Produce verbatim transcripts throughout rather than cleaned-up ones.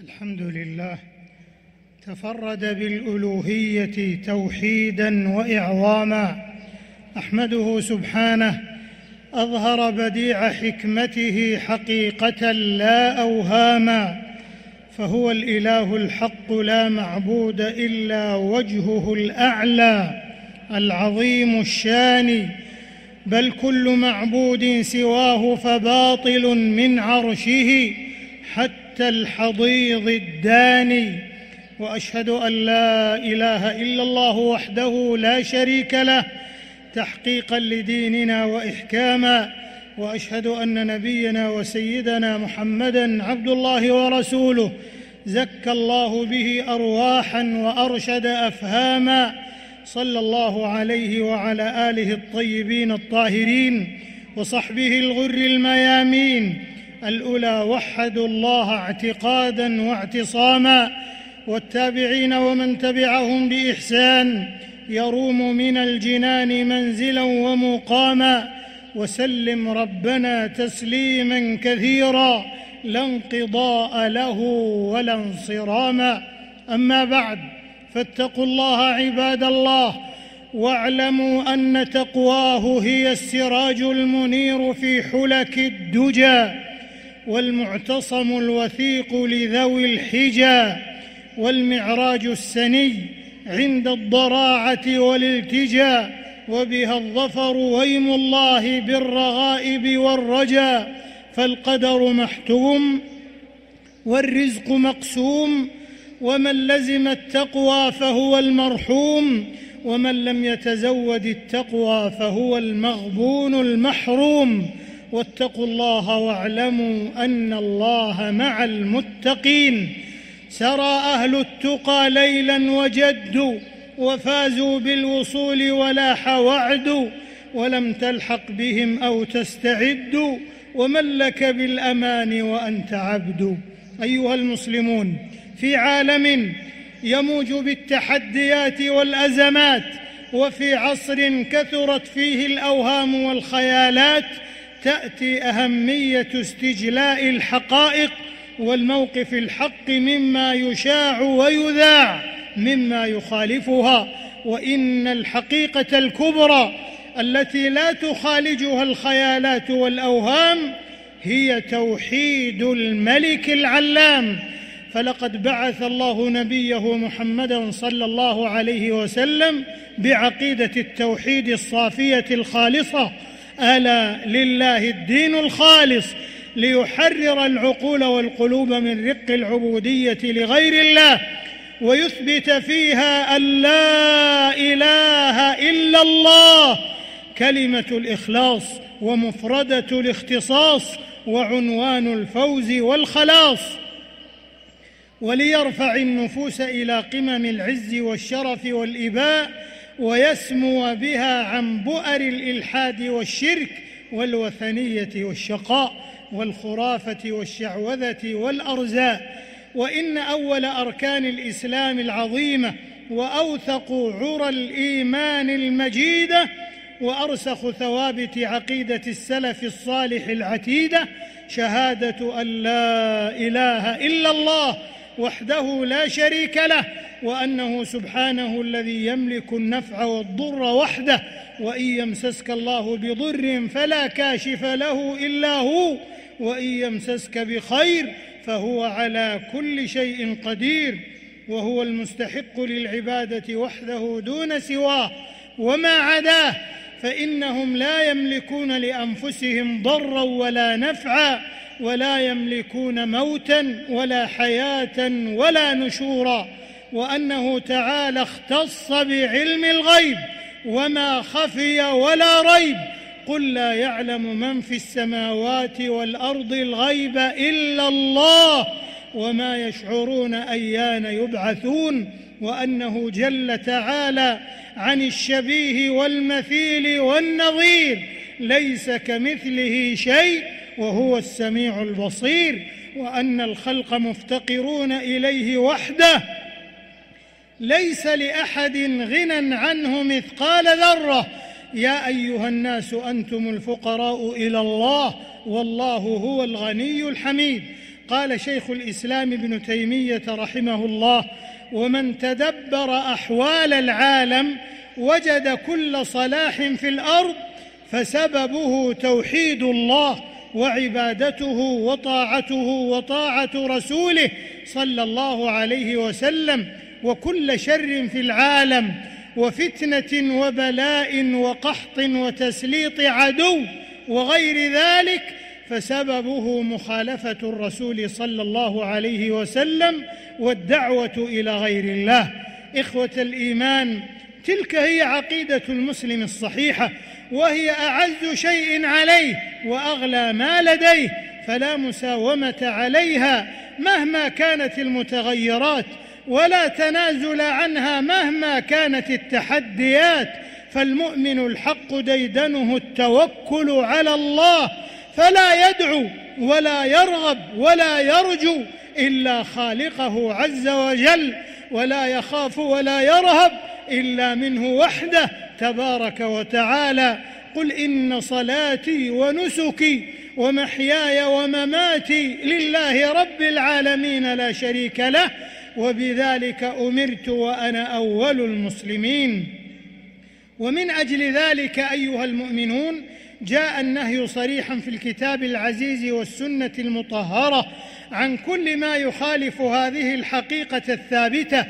الحمد لله تفرد بالألوهية توحيداً وإعظاماً. أحمده سبحانه أظهر بديع حكمته حقيقة لا أوهاما، فهو الإله الحق لا معبود إلا وجهه الأعلى العظيم الشان، بل كل معبود سواه فباطل من عرشه حتى الحضيض الداني. وأشهد أن لا إله إلا الله وحده لا شريك له تحقيقاً لديننا وإحكاماً، وأشهد أن نبينا وسيدنا محمداً عبد الله ورسوله زكى الله به أرواحاً وأرشد أفهاماً، صلى الله عليه وعلى آله الطيبين الطاهرين وصحبه الغر الميامين الأولى وحدوا الله اعتقاداً واعتصاماً، والتابعين ومن تبعهم بإحسان يروم من الجنان منزلا ومقاما، وسلم ربنا تسليما كثيرا لا انقضاء له ولا انصراما. أما بعد، فاتقوا الله عباد الله، واعلموا أن تقواه هي السراج المنير في حلك الدجى، والمعتصم الوثيق لذوي الحجى، والمعراج السني عند الضراعة والالتجاء، وبها الظفر ويم الله بالرغائب والرجاء. فالقدر محتوم والرزق مقسوم، ومن لزم التقوى فهو المرحوم، ومن لم يتزود التقوى فهو المغبون المحروم. واتقوا الله واعلموا أن الله مع المتقين. سرى أهل التقى ليلا وجدوا، وفازوا بالوصول ولاح وعد، ولم تلحق بهم أو تستعد، ومن لك بالأمان وأنت عبد. أيها المسلمون، في عالم يموج بالتحديات والأزمات، وفي عصر كثرت فيه الأوهام والخيالات، تأتي أهمية استجلاء الحقائق والموقف الحق مما يشاع ويذاع مما يخالفها. وإن الحقيقة الكبرى التي لا تخالجها الخيالات والأوهام هي توحيد الملك العلام. فلقد بعث الله نبيه محمداً صلى الله عليه وسلم بعقيدة التوحيد الصافية الخالصة: ألا لله الدين الخالص، ليحرر العقول والقلوب من رق العبودية لغير الله، ويثبت فيها أن لا إله إلا الله، كلمة الإخلاص ومفردة الاختصاص وعنوان الفوز والخلاص، وليرفع النفوس إلى قمم العز والشرف والإباء، ويسمو بها عن بؤر الإلحاد والشرك والوثنية والشقاء والخرافة والشعوذة والأرزاء. وإن أول أركان الإسلام العظيمة وأوثق عرى الإيمان المجيدة وأرسخ ثوابت عقيدة السلف الصالح العتيدة شهادة أن لا إله إلا الله وحده لا شريك له، وأنه سبحانه الذي يملك النفع والضر وحده، وإن يمسسك الله بضر فلا كاشف له إلا هو، وإن يمسسك بخير فهو على كل شيء قدير، وهو المستحق للعبادة وحده دون سواه، وما عداه فإنهم لا يملكون لأنفسهم ضرا ولا نفعا، ولا يملكون موتا ولا حياة ولا نشورا. وأنه تعالى اختص بعلم الغيب وما خفي ولا ريب. قل لا يعلم من في السماوات والأرض الغيب إلا الله، وما يشعرون أيان يبعثون. وأنه جل تعالى عن الشبيه والمثيل والنظير ليس كمثله شيء وهو السميع البصير. وأن الخلق مفتقرون إليه وحده، ليس لأحد غنى عنه مثقال ذرة. يا أيها الناس أنتم الفقراء إلى الله والله هو الغني الحميد. قال شيخ الإسلام ابن تيمية رحمه الله: ومن تدبر أحوال العالم وجد كل صلاح في الأرض فسببه توحيد الله وعبادته وطاعته وطاعة رسوله صلى الله عليه وسلم، وكل شر في العالم وفتنة وبلاء وقحط وتسليط عدو وغير ذلك فسببه مخالفة الرسول صلى الله عليه وسلم والدعوة إلى غير الله. إخوة الإيمان، تلك هي عقيدة المسلم الصحيحة، وهي أعز شيء عليه وأغلى ما لديه، فلا مساومة عليها مهما كانت المتغيرات، ولا تنازل عنها مهما كانت التحديات. فالمؤمن الحق ديدنه التوكل على الله، فلا يدعو ولا يرغب ولا يرجو إلا خالقه عز وجل، ولا يخاف ولا يرهب إلا منه وحده تبارك وتعالى. قل إن صلاتي ونسكي ومحياي ومماتي لله رب العالمين لا شريك له، وبذلك أمرت وأنا أول المسلمين. ومن أجل ذلك أيها المؤمنون جاء النهي صريحا في الكتاب العزيز والسنة المطهرة عن كل ما يخالف هذه الحقيقة الثابتة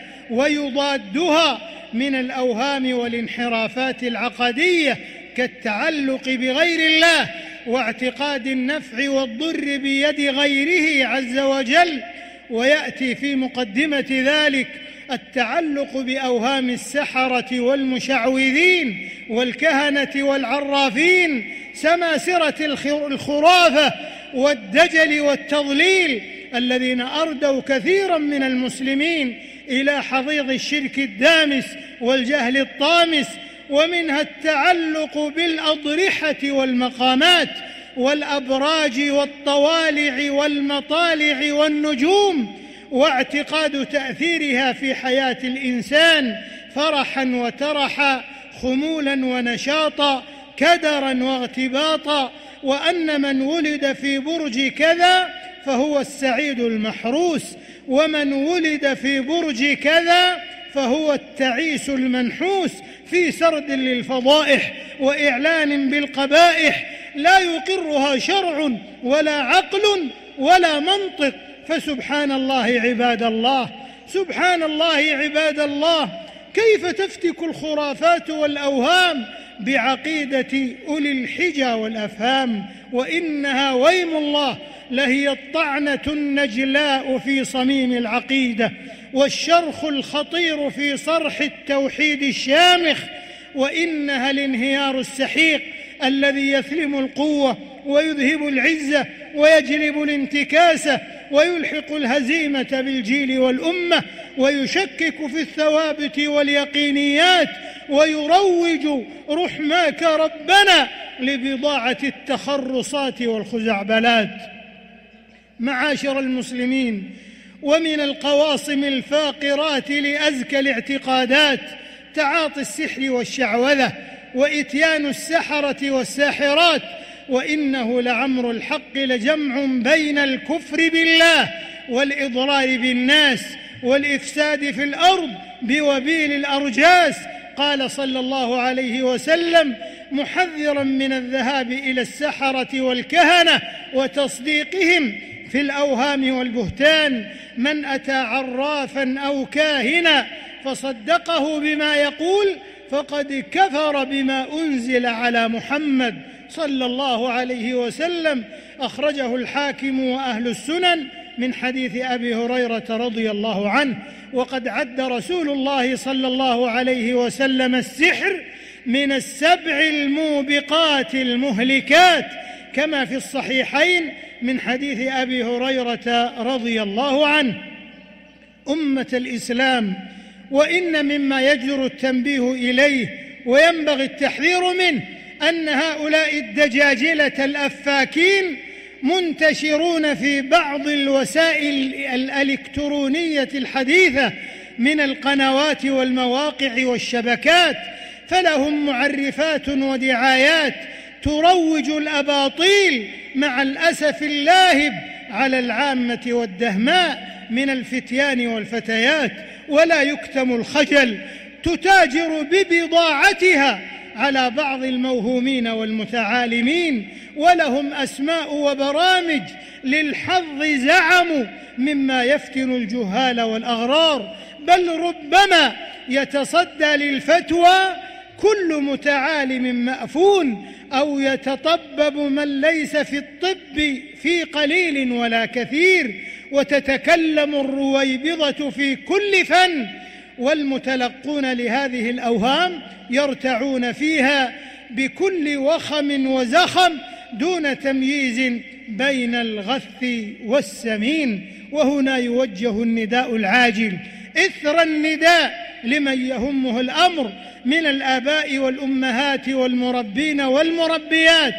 ويضادها من الأوهام والانحرافات العقدية، كالتعلق بغير الله واعتقاد النفع والضر بيد غيره عز وجل. ويأتي في مقدمة ذلك التعلق بأوهام السحرة والمشعوذين والكهنة والعرافين، سماسرة الخرافة والدجل والتضليل، الذين أردوا كثيرا من المسلمين إلى حضيض الشرك الدامس والجهل الطامس. ومنها التعلق بالأضرحة والمقامات والأبراج والطوالع والمطالع والنجوم، واعتقاد تأثيرها في حياة الإنسان فرحا وترحا، خمولا ونشاطا، كدرا واغتباطا، وأن من ولد في برج كذا فهو السعيد المحروس، ومن ولد في برج كذا فهو التعيس المنحوس، في سرد للفضائح وإعلان بالقبائح لا يقرها شرع ولا عقل ولا منطق. فسبحان الله عباد الله، سبحان الله عباد الله، كيف تفتك الخرافات والأوهام بعقيدة أولي الحجى والأفهام، وإنها ويم الله لهي الطعنة النجلاء في صميم العقيدة، والشرخ الخطير في صرح التوحيد الشامخ، وإنها الانهيار السحيق الذي يثلم القوة ويذهب العزة ويجلب الانتكاسة ويلحق الهزيمة بالجيل والأمة، ويشكك في الثوابت واليقينيات، ويروج رحماك ربنا لبضاعة التخرصات والخزعبلات. معاشر المسلمين، ومن القواصم الفاقرات لأزكى الاعتقادات تعاطي السحر والشعوذة وإتيان السحرة والساحرات، وإنه لعمر الحق لجمع بين الكفر بالله والإضرار بالناس والإفساد في الأرض بوبيل الأرجاس. قال صلى الله عليه وسلم محذرا من الذهاب إلى السحرة والكهنة وتصديقهم في الأوهام والبهتان: من أتى عرافا أو كاهنا فصدقه بما يقول فقد كفر بما أنزل على محمد صلى الله عليه وسلم. أخرجه الحاكم وأهل السنن من حديث أبي هريرة رضي الله عنه. وقد عد رسول الله صلى الله عليه وسلم السحر من السبع الموبقات المهلكات، كما في الصحيحين من حديث أبي هريرة رضي الله عنه. أمة الإسلام، وإن مما يجدر التنبيه إليه وينبغي التحذير منه أن هؤلاء الدجاجلة الأفاكين منتشرون في بعض الوسائل الإلكترونية الحديثة من القنوات والمواقع والشبكات، فلهم معرفات ودعايات تروج الأباطيل مع الأسف اللاهب على العامة والدهماء من الفتيان والفتيات، ولا يكتم الخجل، تتاجر ببضاعتها على بعض الموهومين والمتعالمين، ولهم أسماء وبرامج للحظ زعموا مما يفتن الجهال والأغرار، بل ربما يتصدى للفتوى كل متعالم مأفون، أو يتطبب من ليس في الطب في قليل ولا كثير، وتتكلم الرويبضة في كل فن، والمتلقون لهذه الأوهام يرتعون فيها بكل وخم وزخم دون تمييز بين الغث والسمين. وهنا يوجه النداء العاجل إثر النداء لمن يهمه الأمر من الآباء والأمهات والمربين والمربيات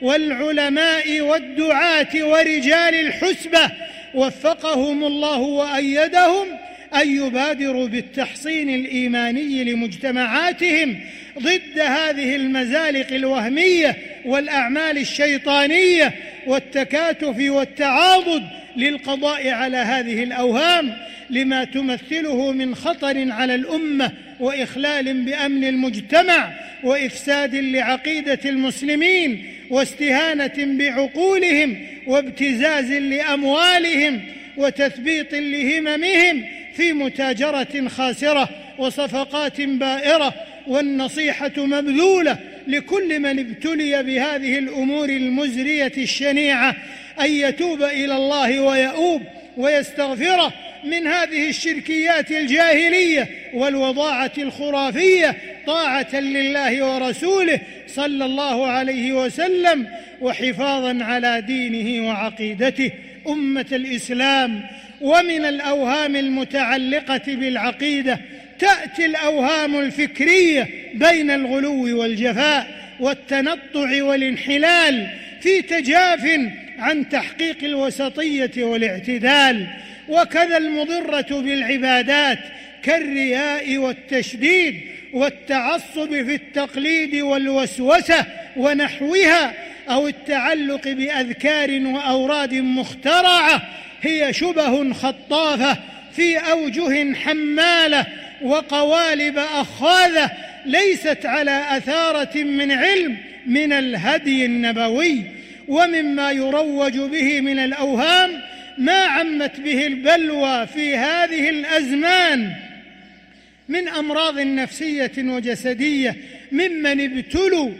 والعلماء والدعاة ورجال الحسبة وفقهم الله وأيدهم، أن يبادروا بالتحصين الإيماني لمجتمعاتهم ضد هذه المزالق الوهمية والأعمال الشيطانية والتكاتف والتعاضد للقضاء على هذه الأوهام، لما تمثله من خطر على الأمة وإخلال بأمن المجتمع وإفساد لعقيدة المسلمين واستهانة بعقولهم وابتزاز لأموالهم وتثبيط لهممهم في متاجرة خاسرة وصفقات بائرة. والنصيحة مبذولة لكل من ابتلي بهذه الأمور المزرية الشنيعة أن يتوب إلى الله ويؤوب ويستغفره من هذه الشركيات الجاهلية والوضاعة الخرافية، طاعة لله ورسوله صلى الله عليه وسلم وحفاظا على دينه وعقيدته. أمة الإسلام، ومن الأوهام المتعلقة بالعقيدة تأتي الأوهام الفكرية بين الغلو والجفاء والتنطع والانحلال في تجاف عن تحقيق الوسطية والاعتدال، وكذا المضرة بالعبادات كالرياء والتشديد والتعصب في التقليد والوسوسة ونحوها، أو التعلق بأذكار وأوراد مخترعة، هي شبه خطافة في أوجه حمالة وقوالب أخاذة ليست على أثارة من علم من الهدي النبوي. ومما يروج به من الأوهام ما عمت به البلوى في هذه الأزمان من أمراض نفسية وجسدية ممن ابتلوا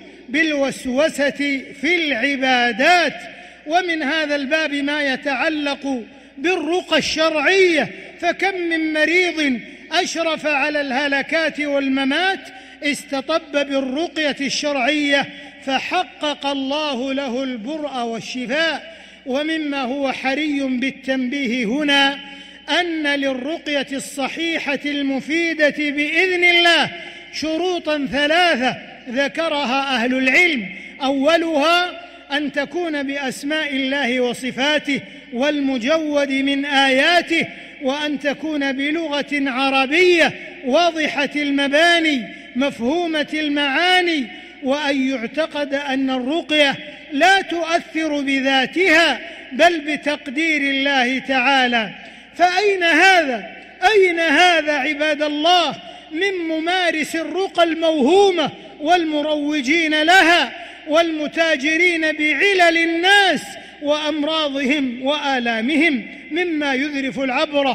بالوسوسة في العبادات. ومن هذا الباب ما يتعلق بالرقى الشرعية، فكم من مريض أشرف على الهلكات والممات استطب بالرقية الشرعية فحقق الله له البرء والشفاء. ومما هو حري بالتنبيه هنا أن للرقية الصحيحة المفيدة بإذن الله شروطاً ثلاثة ذكرها أهل العلم: أولها أن تكون بأسماء الله وصفاته والمجود من آياته، وأن تكون بلغة عربية واضحة المباني مفهومة المعاني، وأن يعتقد أن الرقية لا تؤثر بذاتها بل بتقدير الله تعالى. فأين هذا؟ أين هذا عباد الله من ممارس الرقى الموهومة والمروجين لها والمتاجرين بعلل الناس وأمراضهم وآلامهم، مما يذرف العبرة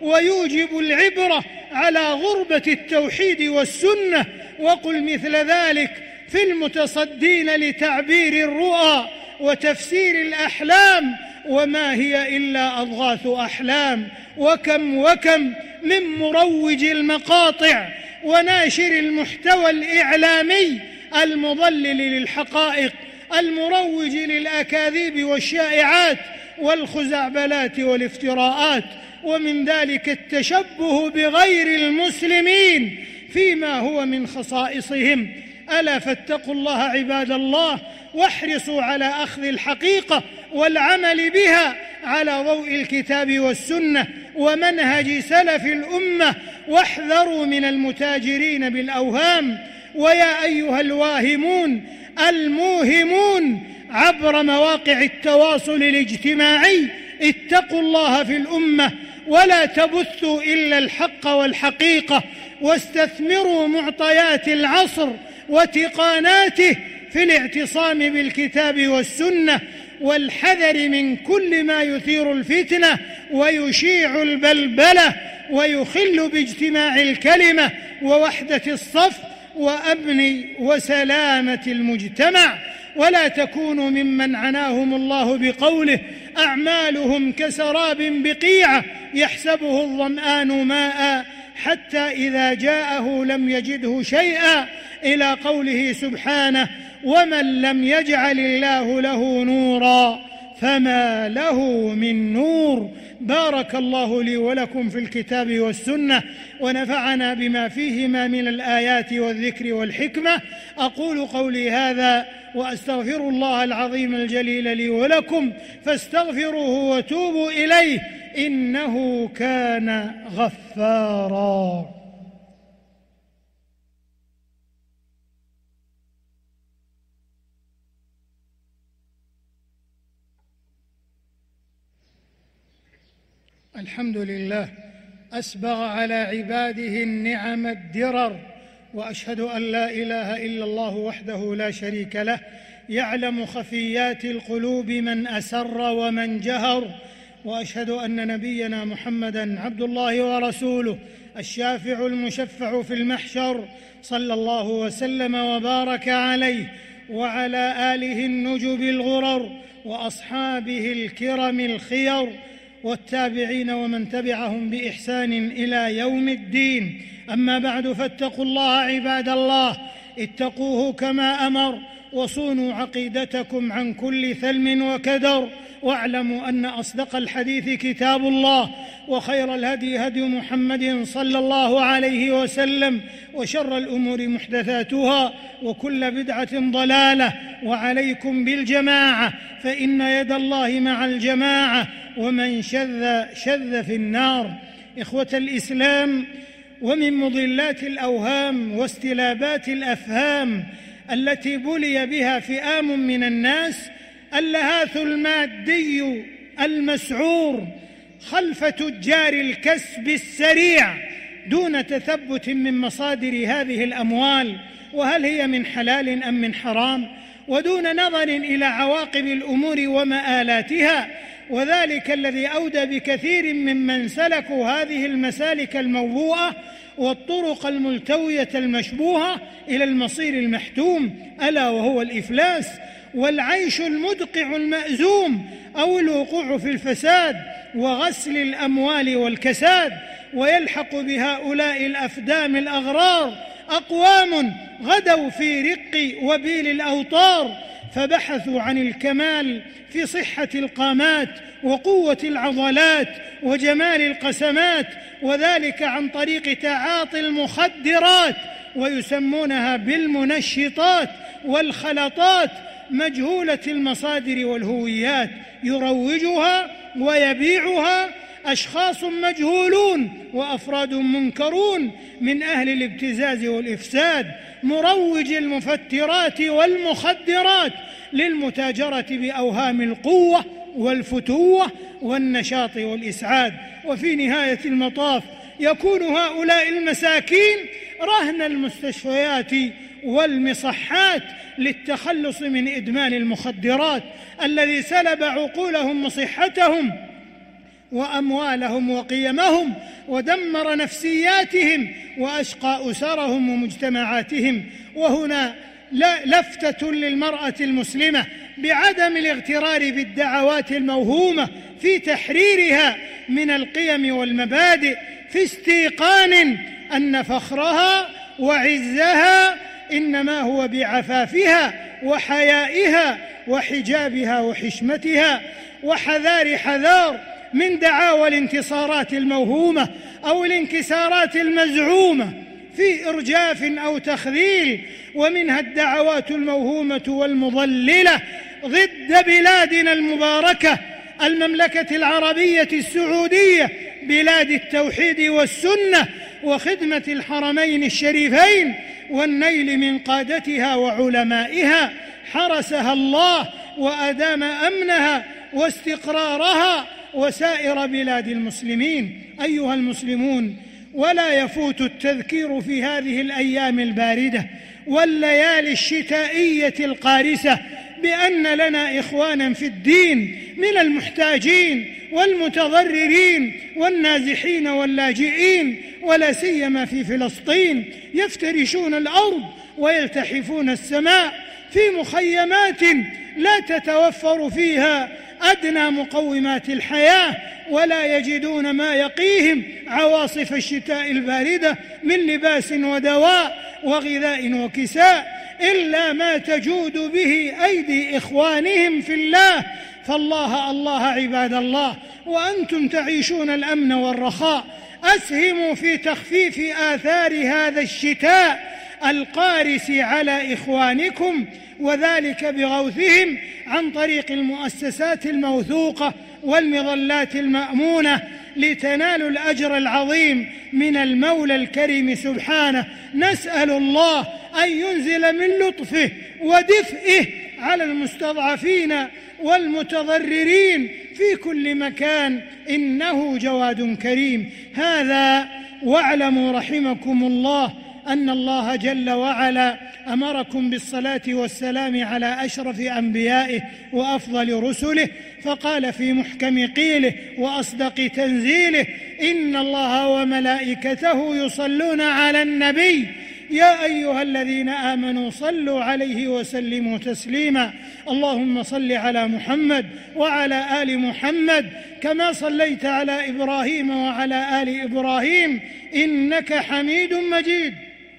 ويوجب العبرة على غربة التوحيد والسنة. وقل مثل ذلك في المتصدين لتعبير الرؤى وتفسير الأحلام، وما هي إلا أضغاث أحلام. وكم وكم من مروج المقاطع وناشر المحتوى الإعلامي المضلل للحقائق المروج للأكاذيب والشائعات والخزعبلات والافتراءات، ومن ذلك التشبه بغير المسلمين فيما هو من خصائصهم. ألا فاتقوا الله عباد الله، واحرصوا على أخذ الحقيقة والعمل بها على ضوء الكتاب والسنة ومنهج سلف الأمة، واحذروا من المتاجرين بالأوهام. ويا أيها الواهمون الموهمون عبر مواقع التواصل الاجتماعي اتقوا الله في الأمة ولا تبثوا إلا الحق والحقيقة، واستثمروا معطيات العصر وتقاناته في الاعتصام بالكتاب والسنة، والحذر من كل ما يثير الفتنة ويشيع البلبلة ويخل باجتماع الكلمة ووحدة الصف وأمن وسلامة المجتمع. ولا تكونوا ممن عناهم الله بقوله: أعمالهم كسراب بقيعة يحسبه الظمآن ماء حتى إذا جاءه لم يجده شيئا، إلى قوله سبحانه: ومن لم يجعل الله له نورا فما له من نور. بارك الله لي ولكم في الكتاب والسنة، ونفعنا بما فيهما من الآيات والذكر والحكمة. أقول قولي هذا وأستغفر الله العظيم الجليل لي ولكم، فاستغفروه وتوبوا إليه إنه كان غفارا. الحمد لله أسبغ على عباده النعم الدرر، وأشهد أن لا إله إلا الله وحده لا شريك له، يعلم خفيات القلوب من أسر ومن جهر، وأشهد أن نبينا محمدًا عبد الله ورسوله الشافع المشفع في المحشر، صلى الله وسلم وبارك عليه وعلى آله النجب الغرر وأصحابه الكرم الخير والتابعين ومن تبعهم بإحسان إلى يوم الدين. أما بعد، فاتقوا الله عباد الله، اتقوه كما أمر، وصونوا عقيدتكم عن كل ثلم وكدر، واعلموا أن أصدق الحديث كتاب الله، وخير الهدي هدي محمد صلى الله عليه وسلم، وشر الأمور محدثاتها، وكل بدعة ضلالة، وعليكم بالجماعة فإن يد الله مع الجماعة، ومن شذ شذ في النار. إخوة الإسلام، ومن مضلات الأوهام واستلابات الأفهام التي بلي بها فئام من الناس اللهاث المادي المسعور خلف تجار الكسب السريع دون تثبت من مصادر هذه الأموال، وهل هي من حلال أم من حرام، ودون نظر إلى عواقب الأمور ومآلاتها. وذلك الذي أودى بكثير ممن سلكوا هذه المسالك الموبوءة والطرق الملتوية المشبوهة إلى المصير المحتوم، ألا وهو الإفلاس والعيش المدقع المأزوم، أو الوقوع في الفساد وغسل الأموال والكساد. ويلحق بهؤلاء الأفدام الأغرار أقوام غدوا في رق وبيل الأوطار، فبحثوا عن الكمال في صحة القامات وقوة العضلات وجمال القسمات، وذلك عن طريق تعاطي المخدرات، ويسمونها بالمنشطات والخلطات، مجهولة المصادر والهويات، يروجها ويبيعها أشخاص مجهولون وأفراد منكرون من أهل الابتزاز والإفساد، مروج المفترات والمخدرات للمتاجرة بأوهام القوة والفتوة والنشاط والإسعاد. وفي نهاية المطاف يكون هؤلاء المساكين رهن المستشفيات والمصحات للتخلص من إدمان المخدرات الذي سلب عقولهم وصحتهم وأموالهم وقيمهم، ودمر نفسياتهم، وأشقى أسرهم ومجتمعاتهم. وهنا لفتة للمرأة المسلمة بعدم الاغترار بالدعوات الموهومة في تحريرها من القيم والمبادئ، في استيقان أن فخرها وعزها إنما هو بعفافها وحيائها وحجابها وحشمتها. وحذار حذار من دعاوى الانتصارات الموهومة أو الانكسارات المزعومة في إرجاف أو تخذيل، ومنها الدعوات الموهومة والمضللة ضد بلادنا المباركة المملكة العربية السعودية، بلاد التوحيد والسنة وخدمة الحرمين الشريفين، والنيل من قادتها وعلمائها، حرسها الله وأدام أمنها واستقرارها وسائر بلاد المسلمين. أيها المسلمون، ولا يفوت التذكير في هذه الأيام الباردة والليالي الشتائية القارسة بأن لنا إخوانا في الدين من المحتاجين والمتضررين والنازحين واللاجئين، ولا سيما في فلسطين، يفترشون الأرض ويلتحفون السماء في مخيمات لا تتوفر فيها أدنى مقومات الحياة، ولا يجدون ما يقيهم عواصف الشتاء الباردة من لباس ودواء وغذاء وكساء إلا ما تجود به أيدي إخوانهم في الله. فالله الله عباد الله، وأنتم تعيشون الأمن والرخاء، أسهموا في تخفيف آثار هذا الشتاء القارس على إخوانكم، وذلك بغوثهم عن طريق المؤسسات الموثوقة والمظلات المأمونة، لتنالوا الأجر العظيم من المولى الكريم سبحانه. نسأل الله أن ينزل من لطفه ودفئه على المستضعفين والمتضررين في كل مكان، إنه جواد كريم. هذا واعلموا رحمكم الله أن الله جل وعلا أمركم بالصلاة والسلام على أشرف أنبيائه وأفضل رسله، فقال في محكم قيله وأصدق تنزيله: إن الله وملائكته يصلون على النبي يا أيها الذين آمنوا صلوا عليه وسلموا تسليما. اللهم صل على محمد وعلى آل محمد كما صليت على إبراهيم وعلى آل إبراهيم إنك حميد مجيد،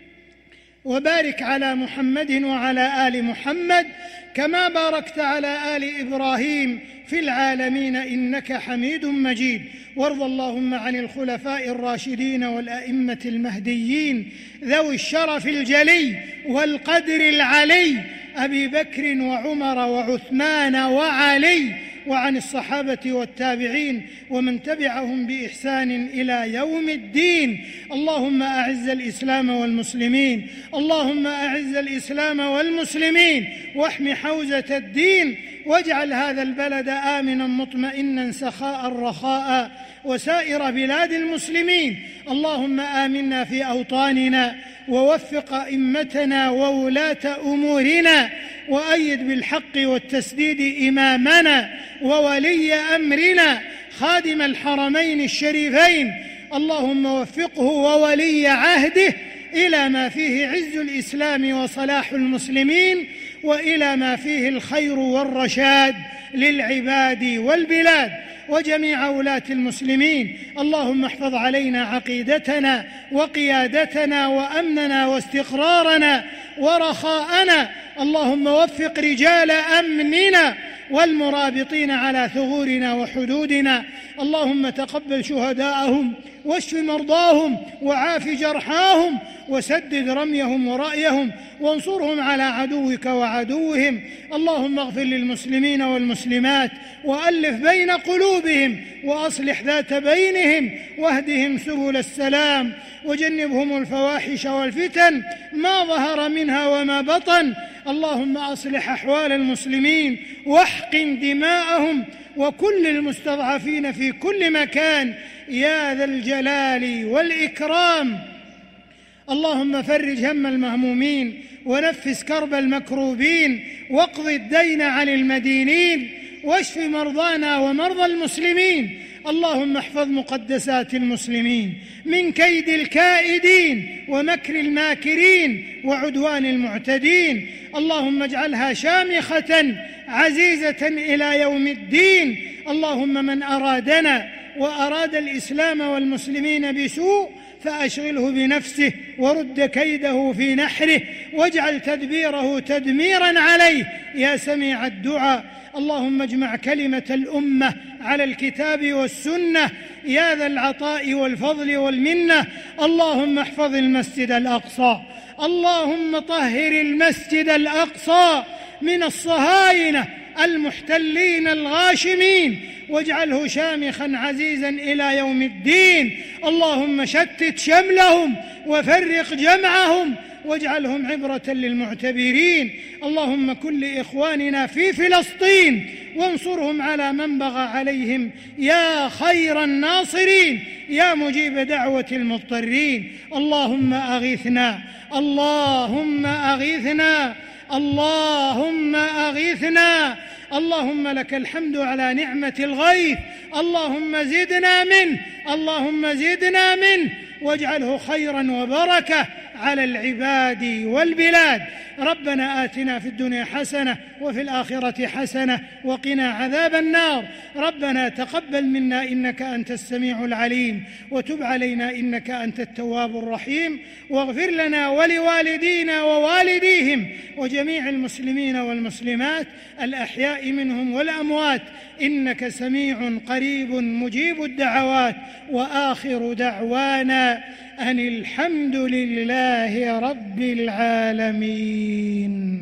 وبارك على محمد وعلى آل محمد كما باركت على آل إبراهيم في العالمين إنك حميد مجيد. وارض اللهم عن الخلفاء الراشدين والأئمة المهديين ذوي الشرف الجلي والقدر العلي، أبي بكر وعمر وعثمان وعلي، وعن الصحابة والتابعين ومن تبعهم بإحسان إلى يوم الدين. اللهم أعز الإسلام والمسلمين، اللهم أعز الإسلام والمسلمين واحم حوزة الدين، واجعل هذا البلد آمنا مطمئنا سخاء رخاء وسائر بلاد المسلمين. اللهم آمنا في أوطاننا، ووفق أئمتنا وولاة أمورنا، وأيد بالحق والتسديد إمامنا وولي أمرنا خادم الحرمين الشريفين. اللهم وفقه وولي عهده إلى ما فيه عز الإسلام وصلاح المسلمين، وإلى ما فيه الخير والرشاد للعباد والبلاد وجميع ولاة المسلمين. اللهم احفظ علينا عقيدتنا وقيادتنا وأمننا واستقرارنا ورخاءنا. اللهم وفق رجال أمننا والمرابطين على ثغورنا وحدودنا. اللهم تقبل شهداءهم واشف مرضاهم وعاف جرحاهم وسدد رميهم ورأيهم وانصرهم على عدوك وعدوهم. اللهم اغفر للمسلمين والمسلمات وألف بين قلوبهم وأصلح ذات بينهم واهدهم سبل السلام وجنبهم الفواحش والفتن ما ظهر منها وما بطن. اللهم أصلح أحوال المسلمين واحقن دماءهم وكل المستضعفين في كل مكان يا ذا الجلال والإكرام. اللهم فرج هم المهمومين ونفس كرب المكروبين واقض الدين عن المدينين واشف مرضانا ومرضى المسلمين. اللهم احفظ مقدسات المسلمين من كيد الكائدين ومكر الماكرين وعدوان المعتدين. اللهم اجعلها شامخة عزيزة إلى يوم الدين. اللهم من أرادنا وأراد الإسلام والمسلمين بسوء فأشغله بنفسه ورد كيده في نحره واجعل تدبيره تدميرا عليه يا سميع الدعاء. اللهم اجمع كلمة الأمة على الكتاب والسنة يا ذا العطاء والفضل والمنة. اللهم احفظ المسجد الأقصى، اللهم طهر المسجد الأقصى من الصهاينة المحتلين الغاشمين واجعله شامخا عزيزا إلى يوم الدين. اللهم شتت شملهم وفرق جمعهم واجعلهم عبرة للمعتبرين. اللهم كن لإخواننا في فلسطين وانصرهم على من بغى عليهم يا خير الناصرين يا مجيب دعوة المضطرين. اللهم أغثنا اللهم أغثنا اللهم أغثنا. اللهم لك الحمد على نعمة الغيث، اللهم زدنا منه اللهم زدنا منه واجعله خيرا وبركة على العباد والبلاد. ربنا آتنا في الدنيا حسنة وفي الآخرة حسنة وقنا عذاب النار. ربنا تقبل منا إنك أنت السميع العليم وتب علينا إنك أنت التواب الرحيم، واغفر لنا ولوالدينا ووالديهم وجميع المسلمين والمسلمات الأحياء منهم والأموات إنك سميع قريب مجيب الدعوات. وآخر دعوانا أن الحمد لله رب العالمين.